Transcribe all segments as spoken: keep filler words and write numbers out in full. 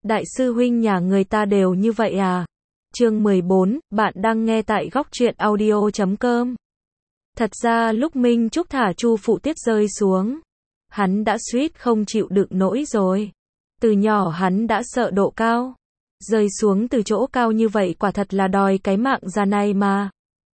Đại sư huynh nhà người ta đều như vậy à? Chương mười bốn, bạn đang nghe tại góc truyện audio chấm com. Thật ra lúc Minh Trúc thả Chu Phụ Tiết rơi xuống, hắn đã suýt không chịu đựng nổi rồi. Từ nhỏ hắn đã sợ độ cao. Rơi xuống từ chỗ cao như vậy quả thật là đòi cái mạng già này mà.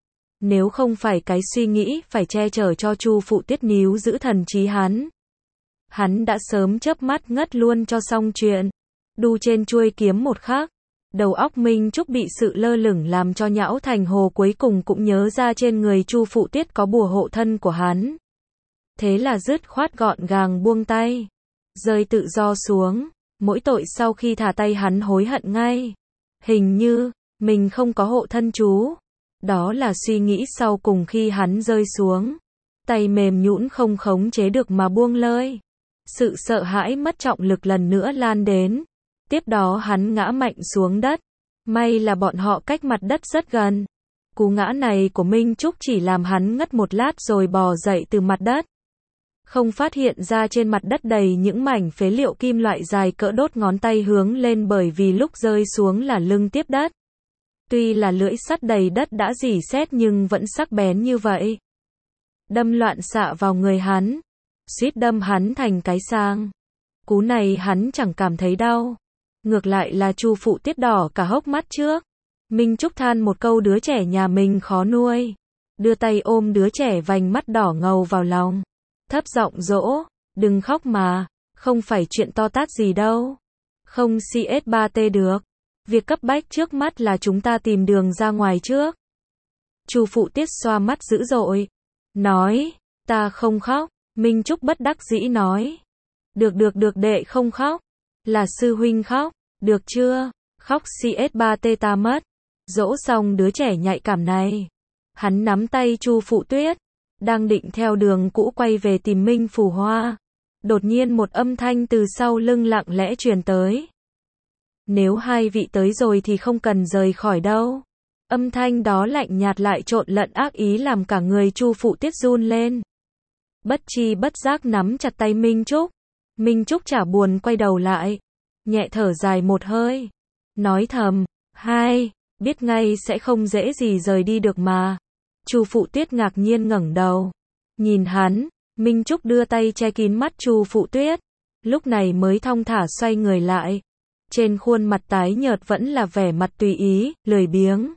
Nếu không phải cái suy nghĩ phải che chở cho Chu Phụ Tiết níu giữ thần trí hắn, hắn đã sớm chớp mắt ngất luôn cho xong chuyện. Đu trên chuôi kiếm một khắc, đầu óc Minh Trúc bị sự lơ lửng làm cho nhão thành hồ, cuối cùng cũng nhớ ra trên người Chu Phụ Tiết có bùa hộ thân của hắn. Thế là dứt khoát gọn gàng buông tay, rơi tự do xuống. Mỗi tội sau khi thả tay hắn hối hận ngay. Hình như mình không có hộ thân chú. Đó là suy nghĩ sau cùng khi hắn rơi xuống. Tay mềm nhũn không khống chế được mà buông lơi. Sự sợ hãi mất trọng lực lần nữa lan đến. Tiếp đó hắn ngã mạnh xuống đất. May là bọn họ cách mặt đất rất gần. Cú ngã này của Minh Trúc chỉ làm hắn ngất một lát rồi bò dậy từ mặt đất. Không phát hiện ra trên mặt đất đầy những mảnh phế liệu kim loại dài cỡ đốt ngón tay hướng lên, bởi vì lúc rơi xuống là lưng tiếp đất. Tuy là lưỡi sắt đầy đất đã rỉ sét nhưng vẫn sắc bén như vậy. Đâm loạn xạ vào người hắn, suýt đâm hắn thành cái sang. Cú này hắn chẳng cảm thấy đau. Ngược lại là Chu Phụ Tiết đỏ cả hốc mắt trước. Minh Trúc than một câu đứa trẻ nhà mình khó nuôi. Đưa tay ôm đứa trẻ vành mắt đỏ ngầu vào lòng. Thấp giọng dỗ, đừng khóc mà, không phải chuyện to tát gì đâu. Không xê ét ba tê được. Việc cấp bách trước mắt là chúng ta tìm đường ra ngoài trước. Chu Phụ Tiết xoa mắt dữ dội. Nói, ta không khóc. Minh Trúc bất đắc dĩ nói. Được được được, đệ không khóc. Là sư huynh khóc, được chưa? Khóc xê ét ba tê ta mất. Dỗ xong đứa trẻ nhạy cảm này, hắn nắm tay Chu Phụ Tiết, đang định theo đường cũ quay về tìm Minh Phù Hoa. Đột nhiên một âm thanh từ sau lưng lặng lẽ truyền tới. Nếu hai vị tới rồi thì không cần rời khỏi đâu. Âm thanh đó lạnh nhạt lại trộn lẫn ác ý làm cả người Chu Phụ Tiết run lên. Bất chi bất giác nắm chặt tay Minh Trúc. Minh Trúc chả buồn quay đầu lại, nhẹ thở dài một hơi, nói thầm, hai, biết ngay sẽ không dễ gì rời đi được mà. Chu Phụ Tiết ngạc nhiên ngẩng đầu, nhìn hắn. Minh Trúc đưa tay che kín mắt Chu Phụ Tiết, lúc này mới thong thả xoay người lại. Trên khuôn mặt tái nhợt vẫn là vẻ mặt tùy ý, lười biếng.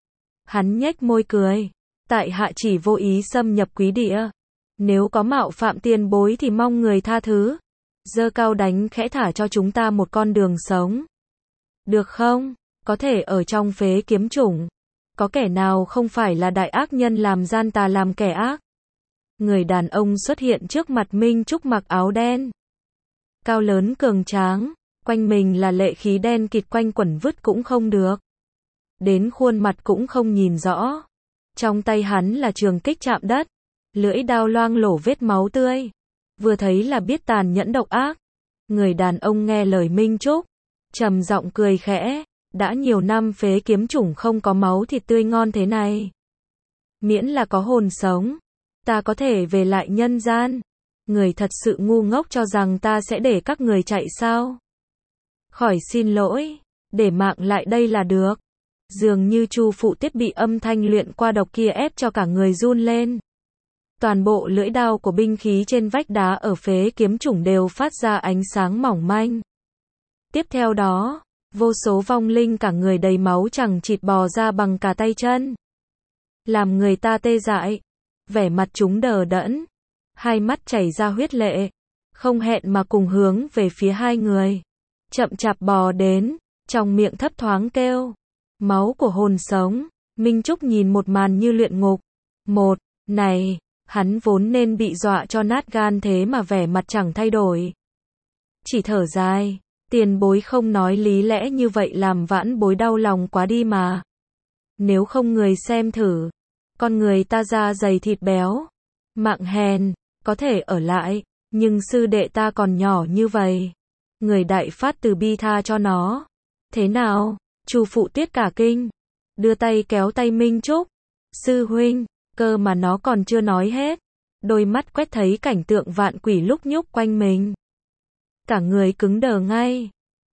Hắn nhếch môi cười, tại hạ chỉ vô ý xâm nhập quý địa. Nếu có mạo phạm tiền bối thì mong người tha thứ. Giơ cao đánh khẽ thả cho chúng ta một con đường sống. Được không? Có thể ở trong phế kiếm chủng, có kẻ nào không phải là đại ác nhân làm gian tà làm kẻ ác? Người đàn ông xuất hiện trước mặt Minh Trúc mặc áo đen. Cao lớn cường tráng, quanh mình là lệ khí đen kịt quanh quẩn vứt cũng không được. Đến khuôn mặt cũng không nhìn rõ. Trong tay hắn là trường kích chạm đất, lưỡi đao loang lổ vết máu tươi. Vừa thấy là biết tàn nhẫn độc ác. Người đàn ông nghe lời Minh Trúc, trầm giọng cười khẽ, đã nhiều năm phế kiếm chủng không có máu thịt tươi ngon thế này. Miễn là có hồn sống, ta có thể về lại nhân gian. Người thật sự ngu ngốc cho rằng ta sẽ để các người chạy sao? Khỏi xin lỗi, để mạng lại đây là được. Dường như Chu Phụ Tiết bị âm thanh luyện qua độc kia ép cho cả người run lên. Toàn bộ lưỡi đao của binh khí trên vách đá ở phế kiếm chủng đều phát ra ánh sáng mỏng manh. Tiếp theo đó, vô số vong linh cả người đầy máu chẳng chịt bò ra bằng cả tay chân, làm người ta tê dại. Vẻ mặt chúng đờ đẫn, hai mắt chảy ra huyết lệ, không hẹn mà cùng hướng về phía hai người, chậm chạp bò đến, trong miệng thấp thoáng kêu, máu của hồn sống. Minh Trúc nhìn một màn như luyện ngục. Một, này, hắn vốn nên bị dọa cho nát gan thế mà vẻ mặt chẳng thay đổi. Chỉ thở dài, tiền bối không nói lý lẽ như vậy làm vãn bối đau lòng quá đi mà. Nếu không người xem thử, con người ta da dày thịt béo, mạng hèn, có thể ở lại, nhưng sư đệ ta còn nhỏ như vậy. Người đại phát từ bi tha cho nó. Thế nào? Chu Phụ Tiết cả kinh, đưa tay kéo tay Minh Trúc. Sư huynh, cơ mà nó còn chưa nói hết. Đôi mắt quét thấy cảnh tượng vạn quỷ lúc nhúc quanh mình. Cả người cứng đờ ngay.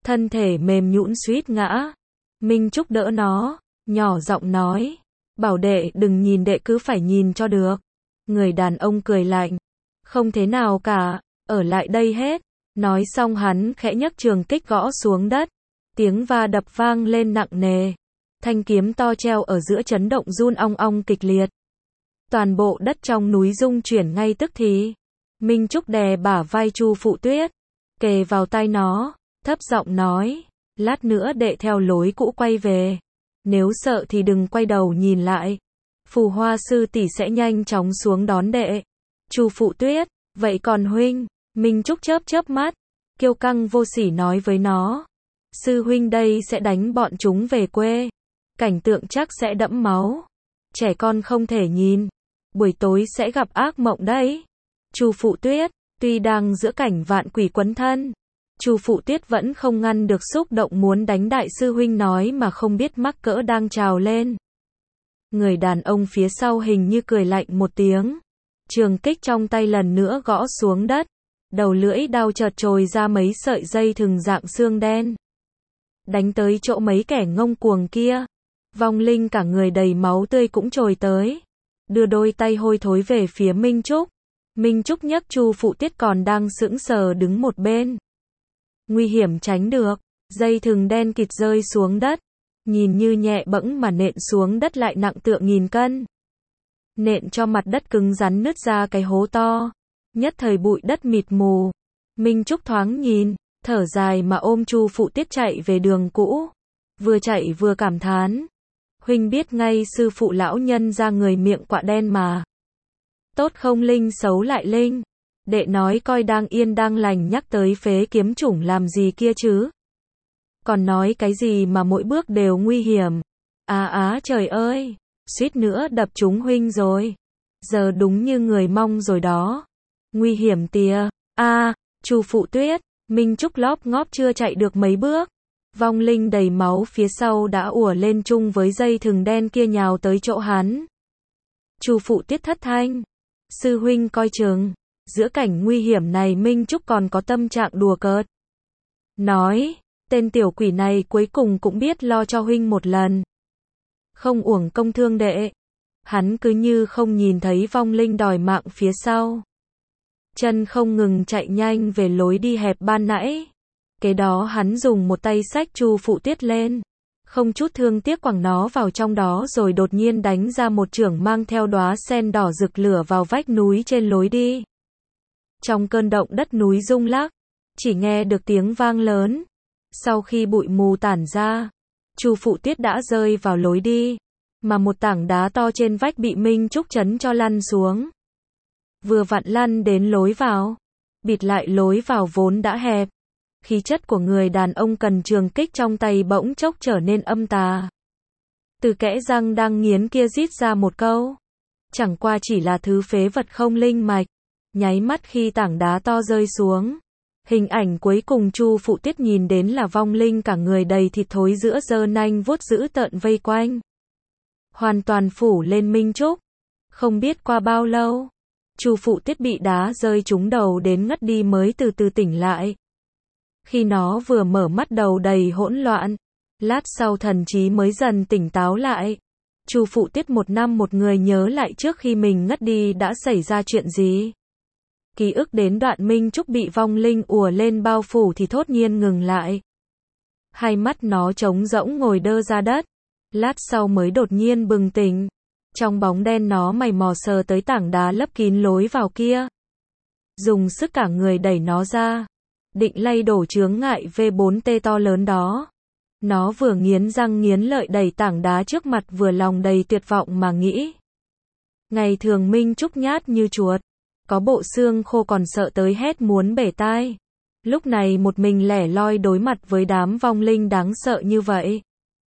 thân thể mềm nhũn suýt ngã. Minh Trúc đỡ nó, nhỏ giọng nói, bảo đệ đừng nhìn đệ cứ phải nhìn cho được. Người đàn ông cười lạnh, không thế nào cả, ở lại đây hết. Nói xong hắn khẽ nhấc trường kích gõ xuống đất, tiếng va đập vang lên nặng nề. Thanh kiếm to treo ở giữa chấn động run ong ong kịch liệt. Toàn bộ đất trong núi rung chuyển ngay tức thì. Minh Trúc đè bả vai Chu Phụ Tuyết, kề vào tai nó, thấp giọng nói, lát nữa đệ theo lối cũ quay về. Nếu sợ thì đừng quay đầu nhìn lại. Phù Hoa sư tỷ sẽ nhanh chóng xuống đón đệ. Chu Phụ Tuyết, vậy còn huynh? Minh Trúc chớp chớp mắt, kiêu căng vô sỉ nói với nó. Sư huynh đây sẽ đánh bọn chúng về quê. Cảnh tượng chắc sẽ đẫm máu. Trẻ con không thể nhìn. Buổi tối sẽ gặp ác mộng đấy. Chu Phụ Tuyết, tuy đang giữa cảnh vạn quỷ quấn thân, Chu Phụ Tuyết vẫn không ngăn được xúc động muốn đánh đại sư huynh nói mà không biết mắc cỡ đang trào lên. Người đàn ông phía sau hình như cười lạnh một tiếng. Trường kích trong tay lần nữa gõ xuống đất. Đầu lưỡi đao chợt trồi ra mấy sợi dây thừng dạng xương đen. Đánh tới chỗ mấy kẻ ngông cuồng kia. Vong linh cả người đầy máu tươi cũng trồi tới. Đưa đôi tay hôi thối về phía Minh Trúc. Minh Trúc nhấc Chu Phụ Tuyết còn đang sững sờ đứng một bên. Nguy hiểm tránh được. Dây thừng đen kịt rơi xuống đất. Nhìn như nhẹ bẫng mà nện xuống đất lại nặng tựa nghìn cân. Nện cho mặt đất cứng rắn nứt ra cái hố to. Nhất thời bụi đất mịt mù. Minh Trúc thoáng nhìn, thở dài mà ôm Chu Phụ Tuyết chạy về đường cũ. Vừa chạy vừa cảm thán. Huynh biết ngay sư phụ lão nhân ra người miệng quạ đen mà. Tốt không linh xấu lại linh. Đệ nói coi đang yên đang lành nhắc tới phế kiếm chủng làm gì kia chứ. Còn nói cái gì mà mỗi bước đều nguy hiểm. Á á trời ơi, suýt nữa đập trúng huynh rồi. Giờ đúng như người mong rồi đó. Nguy hiểm tìa. A, Chu Phụ Tuyết, Minh Trúc lóp ngóp chưa chạy được mấy bước. Vong linh đầy máu phía sau đã ùa lên chung với dây thừng đen kia nhào tới chỗ hắn. Chu Phụ Tuyết thất thanh. Sư huynh coi chừng. Giữa cảnh nguy hiểm này Minh Trúc còn có tâm trạng đùa cợt. Nói, tên tiểu quỷ này cuối cùng cũng biết lo cho huynh một lần. Không uổng công thương đệ. Hắn cứ như không nhìn thấy vong linh đòi mạng phía sau. Chân không ngừng chạy nhanh về lối đi hẹp ban nãy. Kế đó hắn dùng một tay xách Chu Phụ Tuyết lên. Không chút thương tiếc quẳng nó vào trong đó rồi đột nhiên đánh ra một chưởng mang theo đóa sen đỏ rực lửa vào vách núi trên lối đi. Trong cơn động đất núi rung lắc, chỉ nghe được tiếng vang lớn. Sau khi bụi mù tản ra, Chu Phụ Tuyết đã rơi vào lối đi, mà một tảng đá to trên vách bị Minh Trúc chấn cho lăn xuống. Vừa vặn lăn đến lối vào, bịt lại lối vào vốn đã hẹp. Khí chất của người đàn ông cần trường kích trong tay bỗng chốc trở nên âm tà. Từ kẽ răng đang nghiến kia rít ra một câu. Chẳng qua chỉ là thứ phế vật không linh mạch. Nháy mắt khi tảng đá to rơi xuống. Hình ảnh cuối cùng Chu Phụ Tuyết nhìn đến là vong linh cả người đầy thịt thối giữa giơ nanh vuốt dữ tợn vây quanh. Hoàn toàn phủ lên Minh Trúc. Không biết qua bao lâu, Chu Phụ Tuyết bị đá rơi trúng đầu đến ngất đi mới từ từ tỉnh lại. Khi nó vừa mở mắt đầu đầy hỗn loạn, lát sau thần trí mới dần tỉnh táo lại. Chu Phụ Tuyết một năm một người nhớ lại trước khi mình ngất đi đã xảy ra chuyện gì. Ký ức đến đoạn Minh Trúc bị vong linh ùa lên bao phủ thì thốt nhiên ngừng lại. Hai mắt nó trống rỗng ngồi đơ ra đất. Lát sau mới đột nhiên bừng tỉnh. Trong bóng đen nó mày mò sờ tới tảng đá lấp kín lối vào kia. Dùng sức cả người đẩy nó ra. Định lay đổ chướng ngại vê bốn tê to lớn đó. Nó vừa nghiến răng nghiến lợi đẩy tảng đá trước mặt vừa lòng đầy tuyệt vọng mà nghĩ. Ngày thường Minh Trúc nhát như chuột. Có bộ xương khô còn sợ tới hét muốn bể tai. Lúc này một mình lẻ loi đối mặt với đám vong linh đáng sợ như vậy.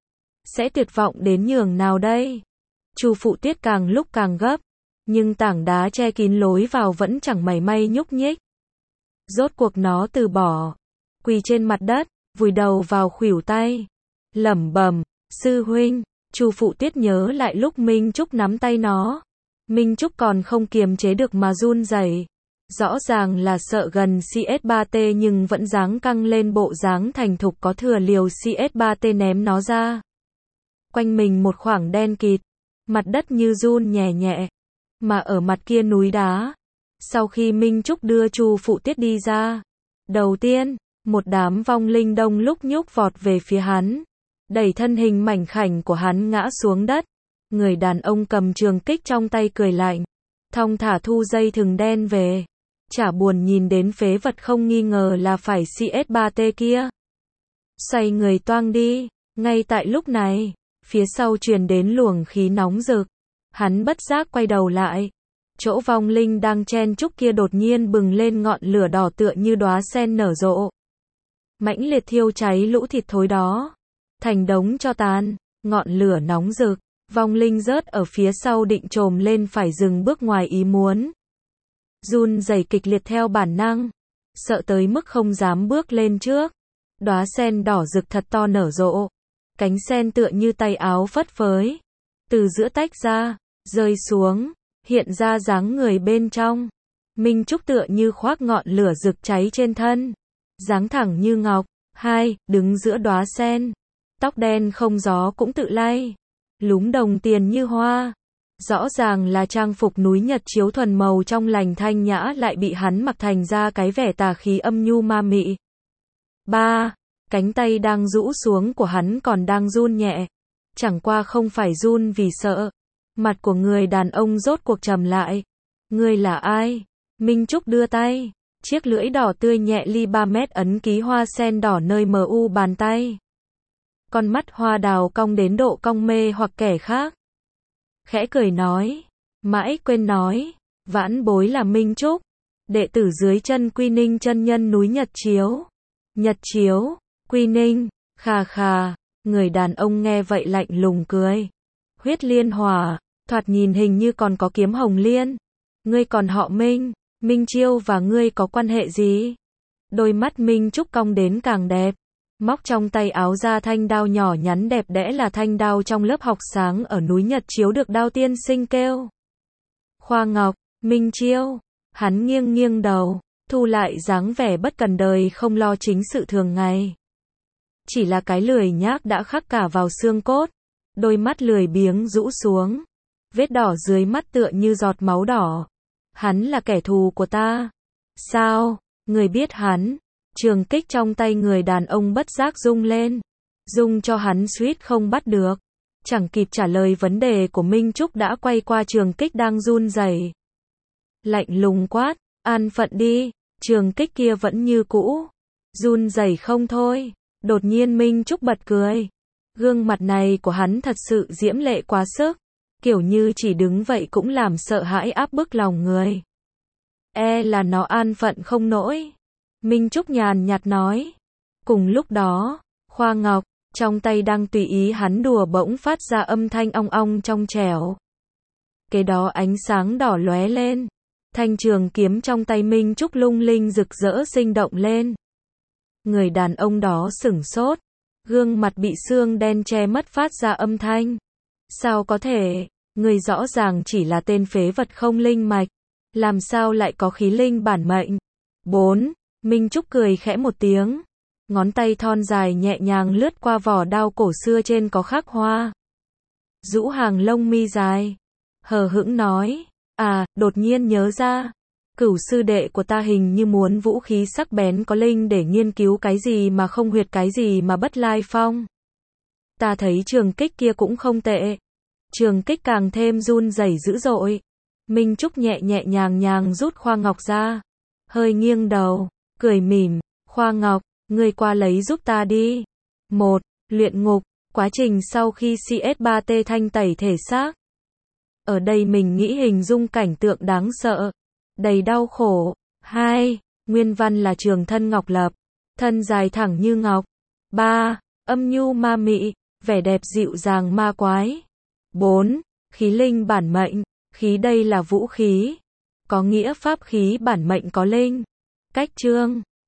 Sẽ tuyệt vọng đến nhường nào đây? Chu Phụ Tuyết càng lúc càng gấp. Nhưng tảng đá che kín lối vào vẫn chẳng mảy may nhúc nhích. Rốt cuộc nó từ bỏ. Quỳ trên mặt đất, vùi đầu vào khuỷu tay. Lẩm bẩm, sư huynh. Chu Phụ Tuyết nhớ lại lúc Minh Trúc nắm tay nó. Minh Trúc còn không kiềm chế được mà run rẩy. Rõ ràng là sợ gần xê ét ba tê nhưng vẫn dáng căng lên bộ dáng thành thục có thừa liều xê ét ba tê ném nó ra. Quanh mình một khoảng đen kịt, mặt đất như run nhẹ nhẹ, mà ở mặt kia núi đá. Sau khi Minh Trúc đưa Chu Phụ Tiết đi ra, đầu tiên, một đám vong linh đông lúc nhúc vọt về phía hắn, đẩy thân hình mảnh khảnh của hắn ngã xuống đất. Người đàn ông cầm trường kích trong tay cười lạnh, thong thả thu dây thừng đen về, chả buồn nhìn đến phế vật không nghi ngờ là phải xê ét ba tê kia. Xoay người toang đi, ngay tại lúc này, phía sau truyền đến luồng khí nóng rực. Hắn bất giác quay đầu lại. Chỗ vong linh đang chen chúc kia đột nhiên bừng lên ngọn lửa đỏ tựa như đóa sen nở rộ. Mãnh liệt thiêu cháy lũ thịt thối đó. Thành đống tro tàn, ngọn lửa nóng rực. Vong linh rớt ở phía sau định trồm lên phải dừng bước ngoài ý muốn. Run rẩy kịch liệt theo bản năng. Sợ tới mức không dám bước lên trước. Đóa sen đỏ rực thật to nở rộ. Cánh sen tựa như tay áo phất phới. Từ giữa tách ra, rơi xuống, hiện ra dáng người bên trong. Minh Trúc tựa như khoác ngọn lửa rực cháy trên thân. Dáng thẳng như ngọc, hai, đứng giữa đóa sen. Tóc đen không gió cũng tự lay. Lúm đồng tiền như hoa. Rõ ràng là trang phục núi Nhật chiếu thuần màu trong lành thanh nhã lại bị hắn mặc thành ra cái vẻ tà khí âm nhu ma mị. Ba, cánh tay đang rũ xuống của hắn còn đang run nhẹ. Chẳng qua không phải run vì sợ. Mặt của người đàn ông rốt cuộc trầm lại. Ngươi là ai? Minh Trúc đưa tay. Chiếc lưỡi đỏ tươi nhẹ ly ba mét ấn ký hoa sen đỏ nơi mờ u bàn tay. Con mắt hoa đào cong đến độ cong mê hoặc kẻ khác. Khẽ cười nói. Mãi quên nói. Vãn bối là Minh Trúc. Đệ tử dưới chân Quy Ninh chân nhân núi Nhật Chiếu. Nhật Chiếu, Quy Ninh, khà khà. Người đàn ông nghe vậy lạnh lùng cười. Huyết liên hỏa, thoạt nhìn hình như còn có kiếm hồng liên. Ngươi còn họ Minh, Minh Chiêu và ngươi có quan hệ gì? Đôi mắt Minh Trúc cong đến càng đẹp. Móc trong tay áo ra thanh đao nhỏ nhắn đẹp đẽ là thanh đao trong lớp học sáng ở núi Nhật Chiếu được Đao tiên sinh kêu. Khoa Ngọc, Minh Chiêu. Hắn nghiêng nghiêng đầu, thu lại dáng vẻ bất cần đời không lo chính sự thường ngày. Chỉ là cái lười nhác đã khắc cả vào xương cốt. Đôi mắt lười biếng rũ xuống. Vết đỏ dưới mắt tựa như giọt máu đỏ. Hắn là kẻ thù của ta. Sao? Người biết hắn? Trường kích trong tay người đàn ông bất giác rung lên. Rung cho hắn suýt không bắt được. Chẳng kịp trả lời vấn đề của Minh Trúc đã quay qua trường kích đang run rẩy. Lạnh lùng quát, an phận đi. Trường kích kia vẫn như cũ. Run rẩy không thôi. Đột nhiên Minh Trúc bật cười. Gương mặt này của hắn thật sự diễm lệ quá sức. Kiểu như chỉ đứng vậy cũng làm sợ hãi áp bức lòng người. E là nó an phận không nổi. Minh Trúc nhàn nhạt nói. Cùng lúc đó, Khoa Ngọc, trong tay đang tùy ý hắn đùa bỗng phát ra âm thanh ong ong trong trẻo. Kế đó ánh sáng đỏ lóe lên. Thanh trường kiếm trong tay Minh Trúc lung linh rực rỡ sinh động lên. Người đàn ông đó sửng sốt. Gương mặt bị xương đen che mất phát ra âm thanh. Sao có thể, người rõ ràng chỉ là tên phế vật không linh mạch. Làm sao lại có khí linh bản mệnh? Bốn. Minh Trúc cười khẽ một tiếng. Ngón tay thon dài nhẹ nhàng lướt qua vỏ đao cổ xưa trên có khắc hoa. Rũ hàng lông mi dài. Hờ hững nói. À, đột nhiên nhớ ra. Cửu sư đệ của ta hình như muốn vũ khí sắc bén có linh để nghiên cứu cái gì mà không huyệt cái gì mà bất lai phong. Ta thấy trường kích kia cũng không tệ. Trường kích càng thêm run rẩy dữ dội. Minh Trúc nhẹ nhẹ nhàng nhàng rút Khoa Ngọc ra. Hơi nghiêng đầu, cười mỉm. Khoa Ngọc, ngươi qua lấy giúp ta đi. Một. Luyện ngục, quá trình sau khi xê ét ba tê thanh tẩy thể xác. Ở đây mình nghĩ hình dung cảnh tượng đáng sợ. Đầy đau khổ. Hai. Nguyên văn là trường thân ngọc lập. Thân dài thẳng như ngọc. Ba. Âm nhu ma mị. Vẻ đẹp dịu dàng ma quái. Bốn. Khí linh bản mệnh. Khí đây là vũ khí. Có nghĩa pháp khí bản mệnh có linh. Cách chương.